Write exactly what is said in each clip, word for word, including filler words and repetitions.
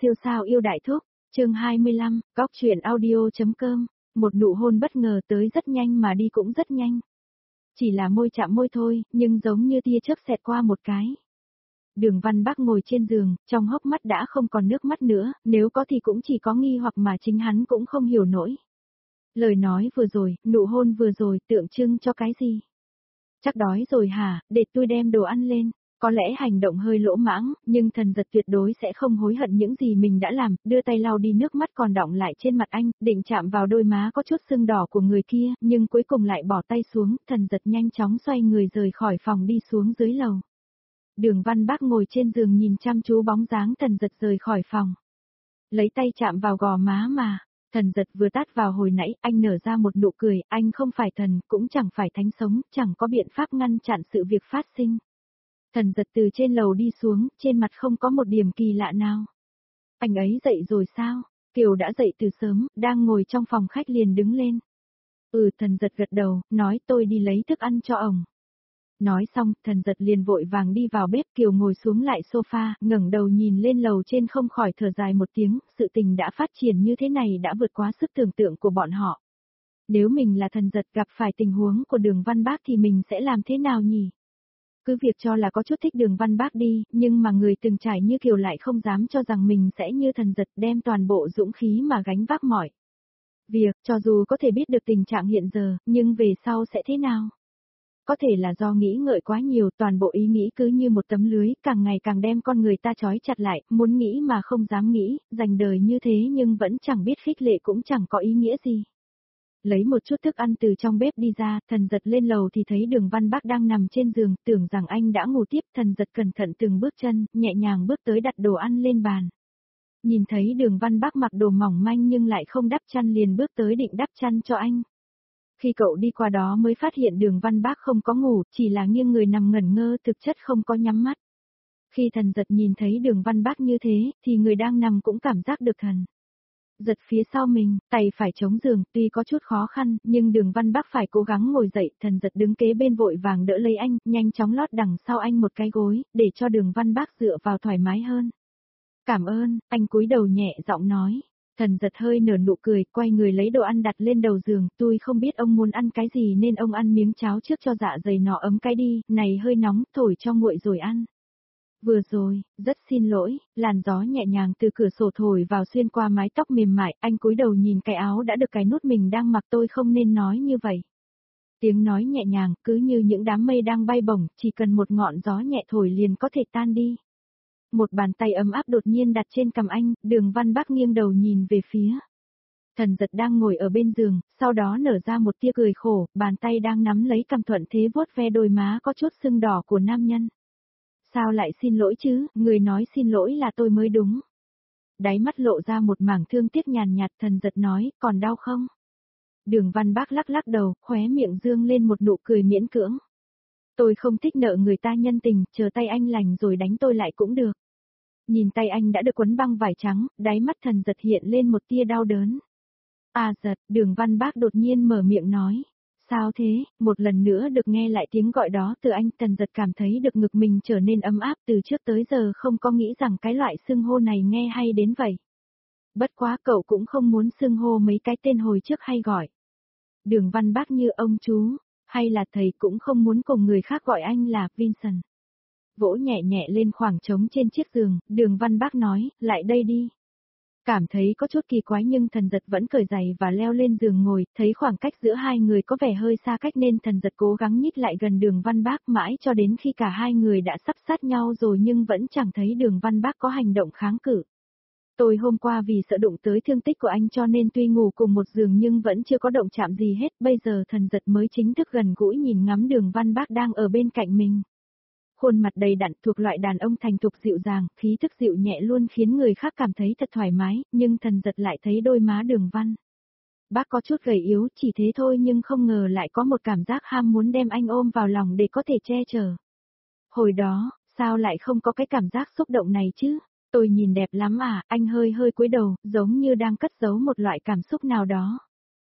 siêu sao yêu đại thúc, chương hai mươi lăm, góc chuyện audio.com, một nụ hôn bất ngờ tới rất nhanh mà đi cũng rất nhanh. Chỉ là môi chạm môi thôi, nhưng giống như tia chớp xẹt qua một cái. Đường Văn Bắc ngồi trên giường, trong hốc mắt đã không còn nước mắt nữa, nếu có thì cũng chỉ có nghi hoặc mà chính hắn cũng không hiểu nổi. Lời nói vừa rồi, nụ hôn vừa rồi tượng trưng cho cái gì? Chắc đói rồi hả, để tôi đem đồ ăn lên. Có lẽ hành động hơi lỗ mãng, nhưng thần giật tuyệt đối sẽ không hối hận những gì mình đã làm, đưa tay lau đi nước mắt còn đọng lại trên mặt anh, định chạm vào đôi má có chút sưng đỏ của người kia, nhưng cuối cùng lại bỏ tay xuống, thần giật nhanh chóng xoay người rời khỏi phòng đi xuống dưới lầu. Đường Văn Bắc ngồi trên giường nhìn chăm chú bóng dáng thần giật rời khỏi phòng. Lấy tay chạm vào gò má mà. Thần giật vừa tát vào hồi nãy, anh nở ra một nụ cười, anh không phải thần, cũng chẳng phải thánh sống, chẳng có biện pháp ngăn chặn sự việc phát sinh. Thần giật từ trên lầu đi xuống, trên mặt không có một điểm kỳ lạ nào. Anh ấy dậy rồi sao? Kiều đã dậy từ sớm, đang ngồi trong phòng khách liền đứng lên. Ừ, thần giật gật đầu, nói tôi đi lấy thức ăn cho ổng. Nói xong, thần giật liền vội vàng đi vào bếp. Kiều ngồi xuống lại sofa, ngẩng đầu nhìn lên lầu trên không khỏi thở dài một tiếng, sự tình đã phát triển như thế này đã vượt quá sức tưởng tượng của bọn họ. Nếu mình là thần giật gặp phải tình huống của Đường Văn Bắc thì mình sẽ làm thế nào nhỉ? Cứ việc cho là có chút thích Đường Văn Bắc đi, nhưng mà người từng trải như Kiều lại không dám cho rằng mình sẽ như thần giật đem toàn bộ dũng khí mà gánh vác mọi việc, cho dù có thể biết được tình trạng hiện giờ, nhưng về sau sẽ thế nào? Có thể là do nghĩ ngợi quá nhiều, toàn bộ ý nghĩ cứ như một tấm lưới, càng ngày càng đem con người ta trói chặt lại, muốn nghĩ mà không dám nghĩ, dành đời như thế nhưng vẫn chẳng biết khích lệ cũng chẳng có ý nghĩa gì. Lấy một chút thức ăn từ trong bếp đi ra, thần giật lên lầu thì thấy Đường Văn Bắc đang nằm trên giường, tưởng rằng anh đã ngủ tiếp, thần giật cẩn thận từng bước chân, nhẹ nhàng bước tới đặt đồ ăn lên bàn. Nhìn thấy Đường Văn Bắc mặc đồ mỏng manh nhưng lại không đắp chăn liền bước tới định đắp chăn cho anh. Khi cậu đi qua đó mới phát hiện Đường Văn Bắc không có ngủ, chỉ là nghiêng người nằm ngẩn ngơ thực chất không có nhắm mắt. Khi thần giật nhìn thấy Đường Văn Bắc như thế, thì người đang nằm cũng cảm giác được thần giật phía sau mình, tay phải chống giường, tuy có chút khó khăn, nhưng Đường Văn Bắc phải cố gắng ngồi dậy, thần giật đứng kế bên vội vàng đỡ lấy anh, nhanh chóng lót đằng sau anh một cái gối, để cho Đường Văn Bắc dựa vào thoải mái hơn. Cảm ơn, anh cúi đầu nhẹ giọng nói. Thần giật hơi nở nụ cười, quay người lấy đồ ăn đặt lên đầu giường, tôi không biết ông muốn ăn cái gì nên ông ăn miếng cháo trước cho dạ dày nó ấm cái đi, này hơi nóng, thổi cho nguội rồi ăn. Vừa rồi, rất xin lỗi, làn gió nhẹ nhàng từ cửa sổ thổi vào xuyên qua mái tóc mềm mại, anh cúi đầu nhìn cái áo đã được cài nút mình đang mặc, tôi không nên nói như vậy. Tiếng nói nhẹ nhàng, cứ như những đám mây đang bay bổng, chỉ cần một ngọn gió nhẹ thổi liền có thể tan đi. Một bàn tay ấm áp đột nhiên đặt trên cằm anh, Đường Văn Bắc nghiêng đầu nhìn về phía. Thần giật đang ngồi ở bên giường, sau đó nở ra một tia cười khổ, bàn tay đang nắm lấy cằm thuận thế vuốt ve đôi má có chút sưng đỏ của nam nhân. Sao lại xin lỗi chứ, người nói xin lỗi là tôi mới đúng. Đáy mắt lộ ra một mảng thương tiếc nhàn nhạt, thần giật nói, còn đau không? Đường Văn Bắc lắc lắc đầu, khóe miệng dương lên một nụ cười miễn cưỡng. Tôi không thích nợ người ta nhân tình, chờ tay anh lành rồi đánh tôi lại cũng được. Nhìn tay anh đã được quấn băng vải trắng, đáy mắt thần giật hiện lên một tia đau đớn. À giật, Đường Văn Bắc đột nhiên mở miệng nói. Sao thế, một lần nữa được nghe lại tiếng gọi đó từ anh, thần giật cảm thấy được ngực mình trở nên ấm áp, từ trước tới giờ không có nghĩ rằng cái loại xưng hô này nghe hay đến vậy. Bất quá cậu cũng không muốn xưng hô mấy cái tên hồi trước hay gọi. Đường Văn Bắc như ông chú, hay là thầy cũng không muốn cùng người khác gọi anh là Vincent. Vỗ nhẹ nhẹ lên khoảng trống trên chiếc giường, Đường Văn Bắc nói, lại đây đi. Cảm thấy có chút kỳ quái nhưng thần giật vẫn cởi giày và leo lên giường ngồi, thấy khoảng cách giữa hai người có vẻ hơi xa cách nên thần giật cố gắng nhích lại gần Đường Văn Bắc mãi cho đến khi cả hai người đã sắp sát nhau rồi nhưng vẫn chẳng thấy Đường Văn Bắc có hành động kháng cự. Tôi hôm qua vì sợ đụng tới thương tích của anh cho nên tuy ngủ cùng một giường nhưng vẫn chưa có động chạm gì hết, bây giờ thần giật mới chính thức gần gũi nhìn ngắm Đường Văn Bắc đang ở bên cạnh mình. Khuôn mặt đầy đặn thuộc loại đàn ông thành thục dịu dàng, khí thức dịu nhẹ luôn khiến người khác cảm thấy thật thoải mái, nhưng thần giật lại thấy đôi má Đường Văn Bắc có chút gầy yếu, chỉ thế thôi nhưng không ngờ lại có một cảm giác ham muốn đem anh ôm vào lòng để có thể che chở. Hồi đó, sao lại không có cái cảm giác xúc động này chứ? Tôi nhìn đẹp lắm à, anh hơi hơi cúi đầu, giống như đang cất giấu một loại cảm xúc nào đó.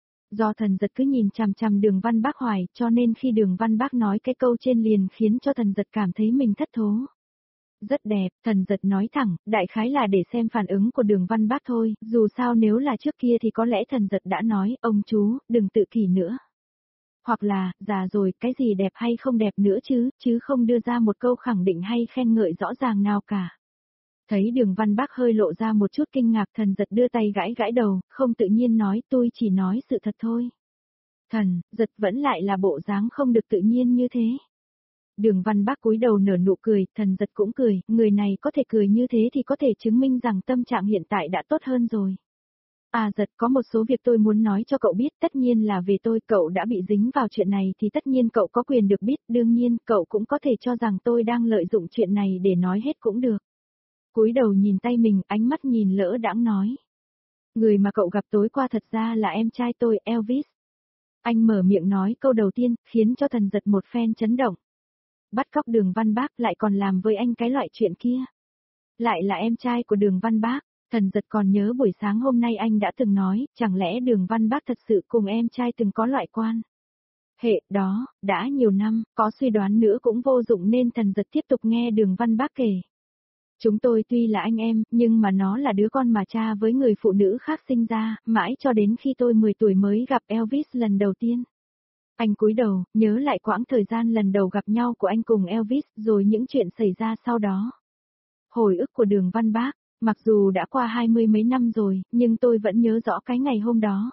Do thần giật cứ nhìn chằm chằm Đường Văn Bắc hoài, cho nên khi Đường Văn Bắc nói cái câu trên liền khiến cho thần giật cảm thấy mình thất thố. Rất đẹp, Thần Giật nói thẳng, đại khái là để xem phản ứng của Đường Văn Bác thôi, dù sao nếu là trước kia thì có lẽ Thần Giật đã nói, ông chú, đừng tự kỷ nữa. Hoặc là, già rồi, cái gì đẹp hay không đẹp nữa chứ, chứ không đưa ra một câu khẳng định hay khen ngợi rõ ràng nào cả. Thấy Đường Văn Bác hơi lộ ra một chút kinh ngạc, Thần Giật đưa tay gãi gãi đầu, không tự nhiên nói, tôi chỉ nói sự thật thôi. Thần Giật vẫn lại là bộ dáng không được tự nhiên như thế. Đường Văn Bác cúi đầu nở nụ cười, Thần Giật cũng cười, người này có thể cười như thế thì có thể chứng minh rằng tâm trạng hiện tại đã tốt hơn rồi. À Giật, có một số việc tôi muốn nói cho cậu biết, tất nhiên là về tôi, cậu đã bị dính vào chuyện này thì tất nhiên cậu có quyền được biết, đương nhiên, cậu cũng có thể cho rằng tôi đang lợi dụng chuyện này để nói hết cũng được. Cúi đầu nhìn tay mình, ánh mắt nhìn lỡ đãng nói. Người mà cậu gặp tối qua thật ra là em trai tôi, Elvis. Anh mở miệng nói câu đầu tiên, khiến cho Thần Giật một phen chấn động. Bắt cóc Đường Văn Bác lại còn làm với anh cái loại chuyện kia. Lại là em trai của Đường Văn Bác, Thần Giật còn nhớ buổi sáng hôm nay anh đã từng nói, chẳng lẽ Đường Văn Bác thật sự cùng em trai từng có loại quan. Hệ, đó, đã nhiều năm, có suy đoán nữa cũng vô dụng nên Thần Giật tiếp tục nghe Đường Văn Bác kể. Chúng tôi tuy là anh em, nhưng mà nó là đứa con mà cha với người phụ nữ khác sinh ra, mãi cho đến khi tôi mười tuổi mới gặp Elvis lần đầu tiên. Anh cúi đầu, nhớ lại quãng thời gian lần đầu gặp nhau của anh cùng Elvis, rồi những chuyện xảy ra sau đó. Hồi ức của Đường Văn Bác, mặc dù đã qua hai mươi mấy năm rồi, nhưng tôi vẫn nhớ rõ cái ngày hôm đó.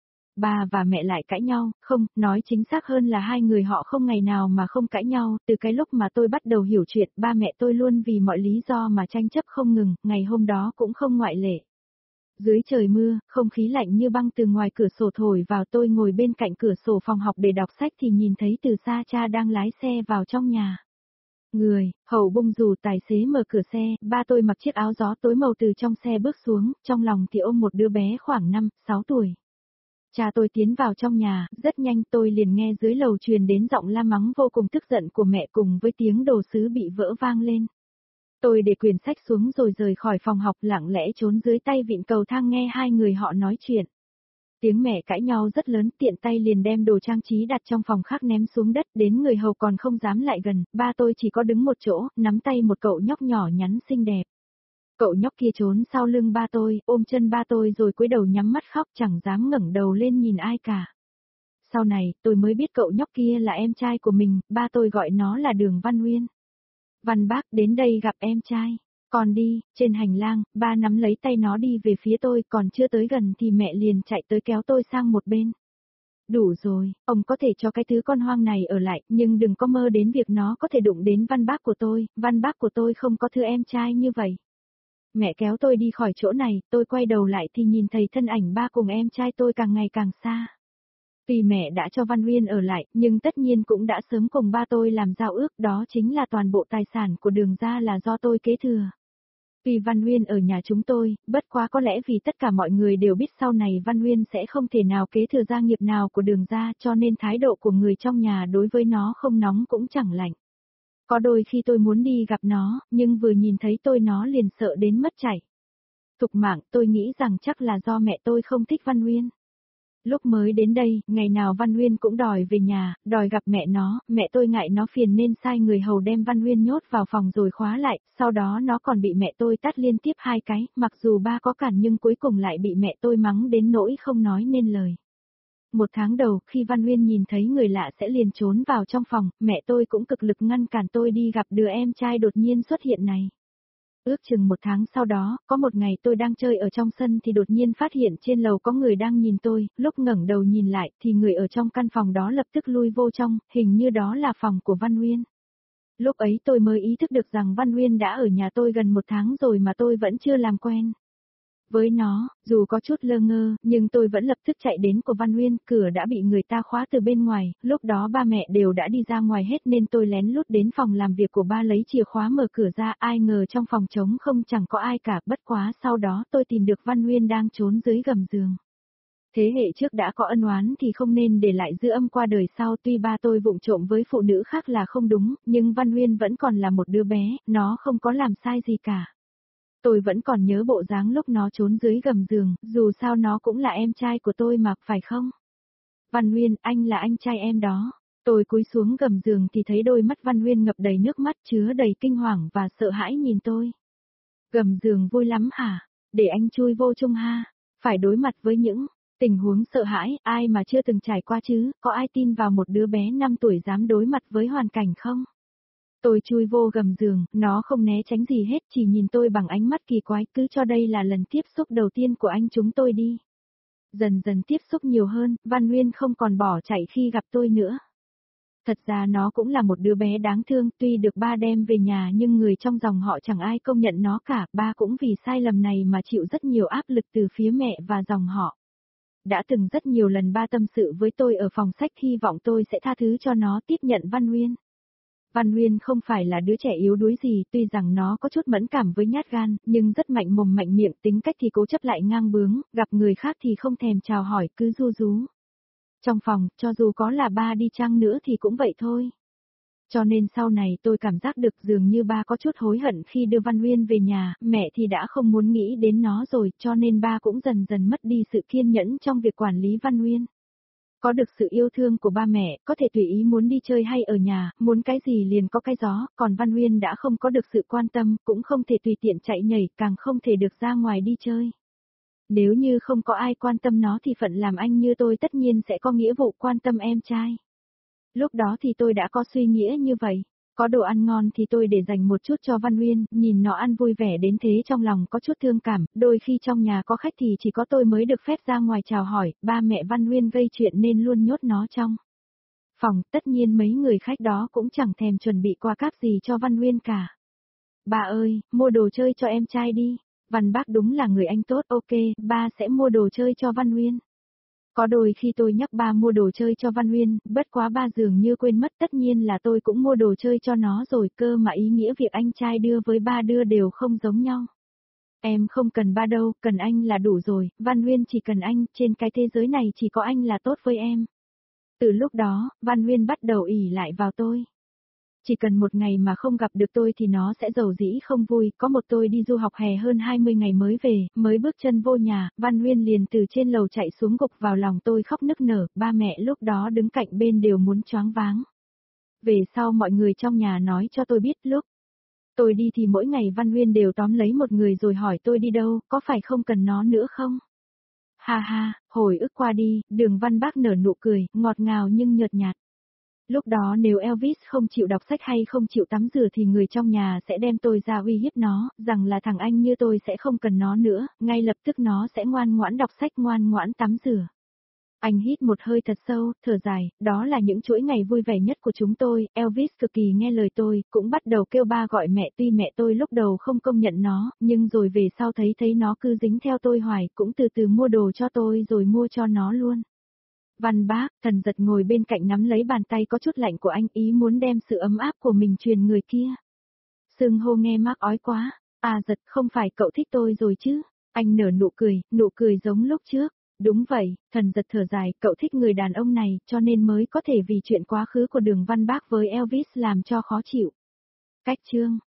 Ba và mẹ lại cãi nhau, không, nói chính xác hơn là hai người họ không ngày nào mà không cãi nhau, từ cái lúc mà tôi bắt đầu hiểu chuyện, ba mẹ tôi luôn vì mọi lý do mà tranh chấp không ngừng, ngày hôm đó cũng không ngoại lệ. Dưới trời mưa, không khí lạnh như băng từ ngoài cửa sổ thổi vào, tôi ngồi bên cạnh cửa sổ phòng học để đọc sách thì nhìn thấy từ xa cha đang lái xe vào trong nhà. Người, hậu bung dù tài xế mở cửa xe, ba tôi mặc chiếc áo gió tối màu từ trong xe bước xuống, trong lòng thì ôm một đứa bé khoảng năm, sáu tuổi. Cha tôi tiến vào trong nhà, rất nhanh tôi liền nghe dưới lầu truyền đến giọng la mắng vô cùng tức giận của mẹ cùng với tiếng đồ sứ bị vỡ vang lên. Tôi để quyển sách xuống rồi rời khỏi phòng học, lặng lẽ trốn dưới tay vịn cầu thang nghe hai người họ nói chuyện. Tiếng mẹ cãi nhau rất lớn, tiện tay liền đem đồ trang trí đặt trong phòng khác ném xuống đất, đến người hầu còn không dám lại gần, ba tôi chỉ có đứng một chỗ, nắm tay một cậu nhóc nhỏ nhắn xinh đẹp. Cậu nhóc kia trốn sau lưng ba tôi, ôm chân ba tôi rồi cúi đầu nhắm mắt khóc, chẳng dám ngẩng đầu lên nhìn ai cả. Sau này, tôi mới biết cậu nhóc kia là em trai của mình, ba tôi gọi nó là Đường Văn Uyên. Văn Bác đến đây gặp em trai. Còn đi, trên hành lang, ba nắm lấy tay nó đi về phía tôi, còn chưa tới gần thì mẹ liền chạy tới kéo tôi sang một bên. Đủ rồi, ông có thể cho cái thứ con hoang này ở lại, nhưng đừng có mơ đến việc nó có thể đụng đến Văn Bác của tôi, Văn Bác của tôi không có thứ em trai như vậy. Mẹ kéo tôi đi khỏi chỗ này, tôi quay đầu lại thì nhìn thấy thân ảnh ba cùng em trai tôi càng ngày càng xa. Vì mẹ đã cho Văn Uyên ở lại, nhưng tất nhiên cũng đã sớm cùng ba tôi làm giao ước, đó chính là toàn bộ tài sản của Đường gia là do tôi kế thừa. Vì Văn Uyên ở nhà chúng tôi, bất quá có lẽ vì tất cả mọi người đều biết sau này Văn Uyên sẽ không thể nào kế thừa gia nghiệp nào của Đường gia, cho nên thái độ của người trong nhà đối với nó không nóng cũng chẳng lạnh. Có đôi khi tôi muốn đi gặp nó, nhưng vừa nhìn thấy tôi nó liền sợ đến mất chạy. Thục mạng, tôi nghĩ rằng chắc là do mẹ tôi không thích Văn Uyên. Lúc mới đến đây, ngày nào Văn Uyên cũng đòi về nhà, đòi gặp mẹ nó, mẹ tôi ngại nó phiền nên sai người hầu đem Văn Uyên nhốt vào phòng rồi khóa lại, sau đó nó còn bị mẹ tôi tát liên tiếp hai cái, mặc dù ba có cản nhưng cuối cùng lại bị mẹ tôi mắng đến nỗi không nói nên lời. Một tháng đầu, khi Văn Uyên nhìn thấy người lạ sẽ liền trốn vào trong phòng, mẹ tôi cũng cực lực ngăn cản tôi đi gặp đứa em trai đột nhiên xuất hiện này. Ước chừng một tháng sau đó, có một ngày tôi đang chơi ở trong sân thì đột nhiên phát hiện trên lầu có người đang nhìn tôi, lúc ngẩng đầu nhìn lại thì người ở trong căn phòng đó lập tức lui vô trong, hình như đó là phòng của Văn Uyên. Lúc ấy tôi mới ý thức được rằng Văn Uyên đã ở nhà tôi gần một tháng rồi mà tôi vẫn chưa làm quen. Với nó, dù có chút lơ ngơ, nhưng tôi vẫn lập tức chạy đến của Văn Uyên, cửa đã bị người ta khóa từ bên ngoài, lúc đó ba mẹ đều đã đi ra ngoài hết nên tôi lén lút đến phòng làm việc của ba lấy chìa khóa mở cửa ra, ai ngờ trong phòng trống không chẳng có ai cả, bất quá sau đó tôi tìm được Văn Uyên đang trốn dưới gầm giường. Thế hệ trước đã có ân oán thì không nên để lại dư âm qua đời sau, tuy ba tôi vụng trộm với phụ nữ khác là không đúng, nhưng Văn Uyên vẫn còn là một đứa bé, nó không có làm sai gì cả. Tôi vẫn còn nhớ bộ dáng lúc nó trốn dưới gầm giường, dù sao nó cũng là em trai của tôi mà, phải không? Văn Uyên, anh là anh trai em đó. Tôi cúi xuống gầm giường thì thấy đôi mắt Văn Huyên ngập đầy nước mắt chứa đầy kinh hoàng và sợ hãi nhìn tôi. Gầm giường vui lắm hả? Để anh chui vô chung ha. Phải đối mặt với những tình huống sợ hãi, ai mà chưa từng trải qua chứ, có ai tin vào một đứa bé năm tuổi dám đối mặt với hoàn cảnh không? Tôi chui vô gầm giường, nó không né tránh gì hết, chỉ nhìn tôi bằng ánh mắt kỳ quái, cứ cho đây là lần tiếp xúc đầu tiên của anh chúng tôi đi. Dần dần tiếp xúc nhiều hơn, Văn Huyên không còn bỏ chạy khi gặp tôi nữa. Thật ra nó cũng là một đứa bé đáng thương, tuy được ba đem về nhà nhưng người trong dòng họ chẳng ai công nhận nó cả, ba cũng vì sai lầm này mà chịu rất nhiều áp lực từ phía mẹ và dòng họ. Đã từng rất nhiều lần ba tâm sự với tôi ở phòng sách hy vọng tôi sẽ tha thứ cho nó tiếp nhận Văn Huyên. Văn Huyên không phải là đứa trẻ yếu đuối gì, tuy rằng nó có chút mẫn cảm với nhát gan, nhưng rất mạnh mồm mạnh miệng, tính cách thì cố chấp lại ngang bướng, gặp người khác thì không thèm chào hỏi, cứ ru rú. Trong phòng, cho dù có là ba đi chăng nữa thì cũng vậy thôi. Cho nên sau này tôi cảm giác được dường như ba có chút hối hận khi đưa Văn Huyên về nhà, mẹ thì đã không muốn nghĩ đến nó rồi, cho nên ba cũng dần dần mất đi sự kiên nhẫn trong việc quản lý Văn Huyên. Có được sự yêu thương của ba mẹ, có thể tùy ý muốn đi chơi hay ở nhà, muốn cái gì liền có cái gió, còn Văn Huyên đã không có được sự quan tâm, cũng không thể tùy tiện chạy nhảy, càng không thể được ra ngoài đi chơi. Nếu như không có ai quan tâm nó thì phận làm anh như tôi tất nhiên sẽ có nghĩa vụ quan tâm em trai. Lúc đó thì tôi đã có suy nghĩ như vậy. Có đồ ăn ngon thì tôi để dành một chút cho Văn Huyên, nhìn nó ăn vui vẻ đến thế trong lòng có chút thương cảm, đôi khi trong nhà có khách thì chỉ có tôi mới được phép ra ngoài chào hỏi, ba mẹ Văn Huyên gây chuyện nên luôn nhốt nó trong phòng, tất nhiên mấy người khách đó cũng chẳng thèm chuẩn bị quà cáp gì cho Văn Huyên cả. Ba ơi, mua đồ chơi cho em trai đi. Văn Bác đúng là người anh tốt, ok, ba sẽ mua đồ chơi cho Văn Huyên. Có đôi khi tôi nhắc ba mua đồ chơi cho Văn Huyên, bất quá ba dường như quên mất, tất nhiên là tôi cũng mua đồ chơi cho nó rồi, cơ mà ý nghĩa việc anh trai đưa với ba đưa đều không giống nhau. Em không cần ba đâu, cần anh là đủ rồi, Văn Huyên chỉ cần anh, trên cái thế giới này chỉ có anh là tốt với em. Từ lúc đó, Văn Huyên bắt đầu ỷ lại vào tôi. Chỉ cần một ngày mà không gặp được tôi thì nó sẽ giàu dĩ không vui, có một tôi đi du học hè hơn hai mươi ngày mới về, mới bước chân vô nhà, Văn Huyên liền từ trên lầu chạy xuống gục vào lòng tôi khóc nức nở, ba mẹ lúc đó đứng cạnh bên đều muốn choáng váng. Về sau mọi người trong nhà nói cho tôi biết lúc tôi đi thì mỗi ngày Văn Huyên đều tóm lấy một người rồi hỏi tôi đi đâu, có phải không cần nó nữa không? Ha ha, hồi ức qua đi, Đường Văn Bác nở nụ cười, ngọt ngào nhưng nhợt nhạt. Lúc đó nếu Elvis không chịu đọc sách hay không chịu tắm rửa thì người trong nhà sẽ đem tôi ra uy hiếp nó, rằng là thằng anh như tôi sẽ không cần nó nữa, ngay lập tức nó sẽ ngoan ngoãn đọc sách ngoan ngoãn tắm rửa. Anh hít một hơi thật sâu, thở dài, đó là những chuỗi ngày vui vẻ nhất của chúng tôi, Elvis cực kỳ nghe lời tôi, cũng bắt đầu kêu ba gọi mẹ, tuy mẹ tôi lúc đầu không công nhận nó, nhưng rồi về sau thấy thấy nó cứ dính theo tôi hoài, cũng từ từ mua đồ cho tôi rồi mua cho nó luôn. Văn Bác, Thần Giật ngồi bên cạnh nắm lấy bàn tay có chút lạnh của anh, ý muốn đem sự ấm áp của mình truyền người kia. Sương hô nghe mắc ói quá, à Giật không phải cậu thích tôi rồi chứ, anh nở nụ cười, nụ cười giống lúc trước. Đúng vậy, Thần Giật thở dài, cậu thích người đàn ông này, cho nên mới có thể vì chuyện quá khứ của Đường Văn Bác với Elvis làm cho khó chịu. Cách chương